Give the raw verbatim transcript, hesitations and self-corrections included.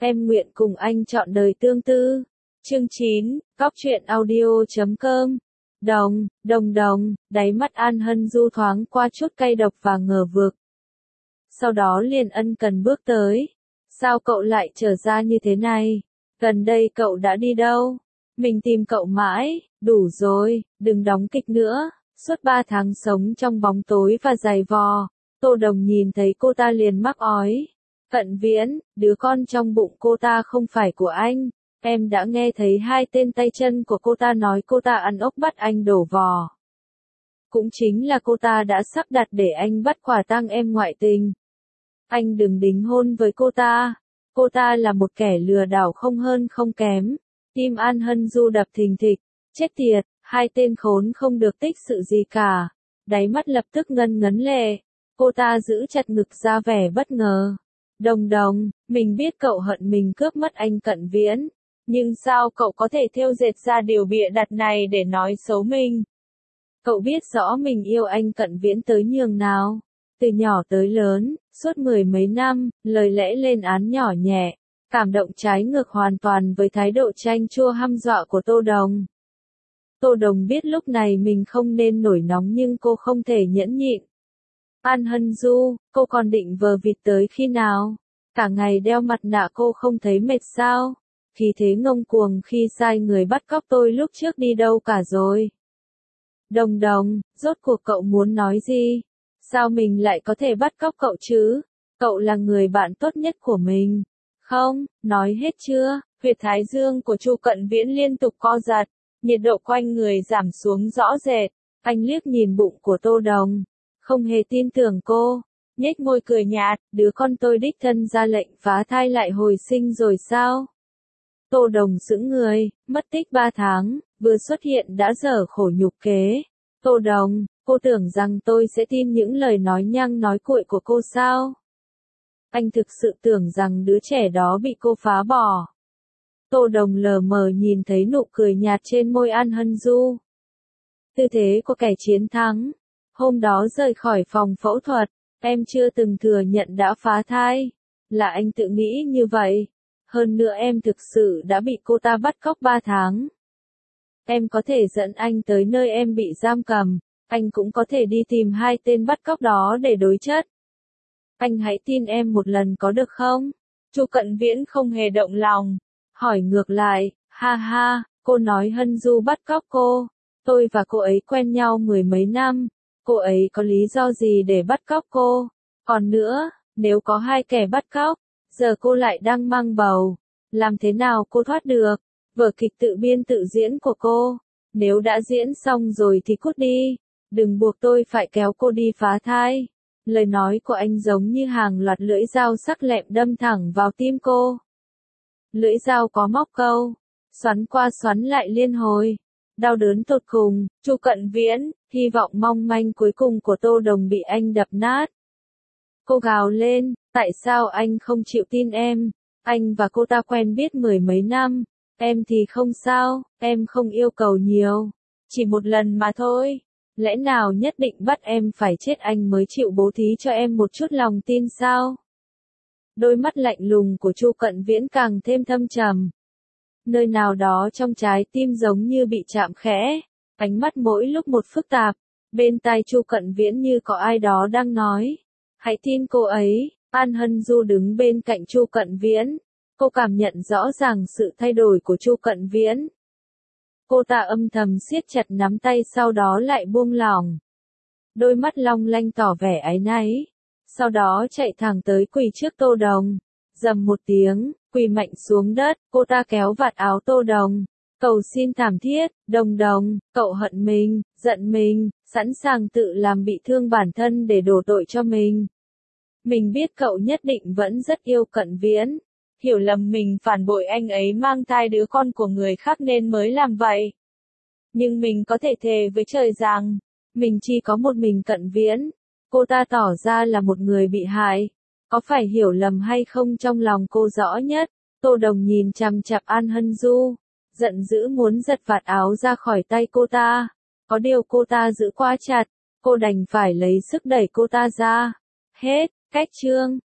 Em nguyện cùng anh chọn đời tương tư. Chương chín, Cóc truyện audio chấm com. Đồng, đồng đồng, đáy mắt An Hân Du thoáng qua chút cay độc và ngờ vực. Sau đó liền ân cần bước tới. Sao cậu lại trở ra như thế này? Gần đây cậu đã đi đâu? Mình tìm cậu mãi, đủ rồi, đừng đóng kịch nữa. Suốt ba tháng sống trong bóng tối và giày vò, Tô Đồng nhìn thấy cô ta liền mắc ói. Cận Viễn, đứa con trong bụng cô ta không phải của anh. Em đã nghe thấy hai tên tay chân của cô ta nói cô ta ăn ốc bắt anh đổ vò. Cũng chính là cô ta đã sắp đặt để anh bắt quả tang em ngoại tình. Anh đừng đính hôn với cô ta. Cô ta là một kẻ lừa đảo không hơn không kém. Tim An Hân Du đập thình thịch. Chết tiệt, hai tên khốn không được tích sự gì cả. Đáy mắt lập tức ngân ngấn lệ. Cô ta giữ chặt ngực ra vẻ bất ngờ. Đồng đồng, mình biết cậu hận mình cướp mất anh Cận Viễn. Nhưng sao cậu có thể thêu dệt ra điều bịa đặt này để nói xấu mình? Cậu biết rõ mình yêu anh Cận Viễn tới nhường nào. Từ nhỏ tới lớn, suốt mười mấy năm, lời lẽ lên án nhỏ nhẹ, cảm động trái ngược hoàn toàn với thái độ chanh chua hăm dọa của Tô Đồng. Tô Đồng biết lúc này mình không nên nổi nóng nhưng cô không thể nhẫn nhịn. An Hân Du, cô còn định vờ vịt tới khi nào? Cả ngày đeo mặt nạ cô không thấy mệt sao? Khí thế ngông cuồng khi sai người bắt cóc tôi lúc trước đi đâu cả rồi? Đồng đồng, rốt cuộc cậu muốn nói gì? Sao mình lại có thể bắt cóc cậu chứ? Cậu là người bạn tốt nhất của mình. Không, nói hết chưa? Huyệt thái dương của Chu Cận Viễn liên tục co giật, nhiệt độ quanh người giảm xuống rõ rệt. Anh liếc nhìn bụng của Tô Đồng, không hề tin tưởng cô, nhếch môi cười nhạt, đứa con tôi đích thân ra lệnh phá thai lại hồi sinh rồi sao? Tô Đồng sững người, mất tích ba tháng, vừa xuất hiện đã dở khổ nhục kế. Tô Đồng, cô tưởng rằng tôi sẽ tin những lời nói nhăng nói cuội của cô sao? Anh thực sự tưởng rằng đứa trẻ đó bị cô phá bỏ. Tô Đồng lờ mờ nhìn thấy nụ cười nhạt trên môi An Hân Du. Tư thế của kẻ chiến thắng. Hôm đó rời khỏi phòng phẫu thuật, em chưa từng thừa nhận đã phá thai. Là anh tự nghĩ như vậy. Hơn nữa em thực sự đã bị cô ta bắt cóc ba tháng. Em có thể dẫn anh tới nơi em bị giam cầm. Anh cũng có thể đi tìm hai tên bắt cóc đó để đối chất. Anh hãy tin em một lần có được không? Chu Cận Viễn không hề động lòng. Hỏi ngược lại, ha ha, cô nói Hân Du bắt cóc cô. Tôi và cô ấy quen nhau mười mấy năm. Cô ấy có lý do gì để bắt cóc cô? Còn nữa, nếu có hai kẻ bắt cóc, giờ cô lại đang mang bầu. Làm thế nào cô thoát được? Vở kịch tự biên tự diễn của cô. Nếu đã diễn xong rồi thì cút đi. Đừng buộc tôi phải kéo cô đi phá thai. Lời nói của anh giống như hàng loạt lưỡi dao sắc lẹm đâm thẳng vào tim cô. Lưỡi dao có móc câu, xoắn qua xoắn lại liên hồi. Đau đớn tột cùng, Chu Cận Viễn, hy vọng mong manh cuối cùng của Tô Đồng bị anh đập nát. Cô gào lên, tại sao anh không chịu tin em? Anh và cô ta quen biết mười mấy năm. Em thì không sao, em không yêu cầu nhiều. Chỉ một lần mà thôi. Lẽ nào nhất định bắt em phải chết anh mới chịu bố thí cho em một chút lòng tin sao? Đôi mắt lạnh lùng của Chu Cận Viễn càng thêm thâm trầm. Nơi nào đó trong trái tim giống như bị chạm khẽ, ánh mắt mỗi lúc một phức tạp. Bên tai Chu Cận Viễn như có ai đó đang nói, hãy tin cô ấy. An Hân Du đứng bên cạnh Chu Cận Viễn. Cô cảm nhận rõ ràng sự thay đổi của Chu Cận Viễn. Cô ta âm thầm siết chặt nắm tay sau đó lại buông lỏng. Đôi mắt long lanh tỏ vẻ áy náy. Sau đó chạy thẳng tới quỳ trước Tô Đồng. Dầm một tiếng, quỳ mạnh xuống đất, cô ta kéo vạt áo Tô Đồng. Cầu xin thảm thiết, Đồng Đồng, cậu hận mình, giận mình, sẵn sàng tự làm bị thương bản thân để đổ tội cho mình. Mình biết cậu nhất định vẫn rất yêu Cận Viễn. Hiểu lầm mình phản bội anh ấy mang thai đứa con của người khác nên mới làm vậy. Nhưng mình có thể thề với trời rằng, mình chỉ có một mình Cận Viễn. Cô ta tỏ ra là một người bị hại. Có phải hiểu lầm hay không trong lòng cô rõ nhất. Tô Đồng nhìn chằm chằm An Hân Du, giận dữ muốn giật vạt áo ra khỏi tay cô ta. Có điều cô ta giữ quá chặt, cô đành phải lấy sức đẩy cô ta ra. Hết, cách chương.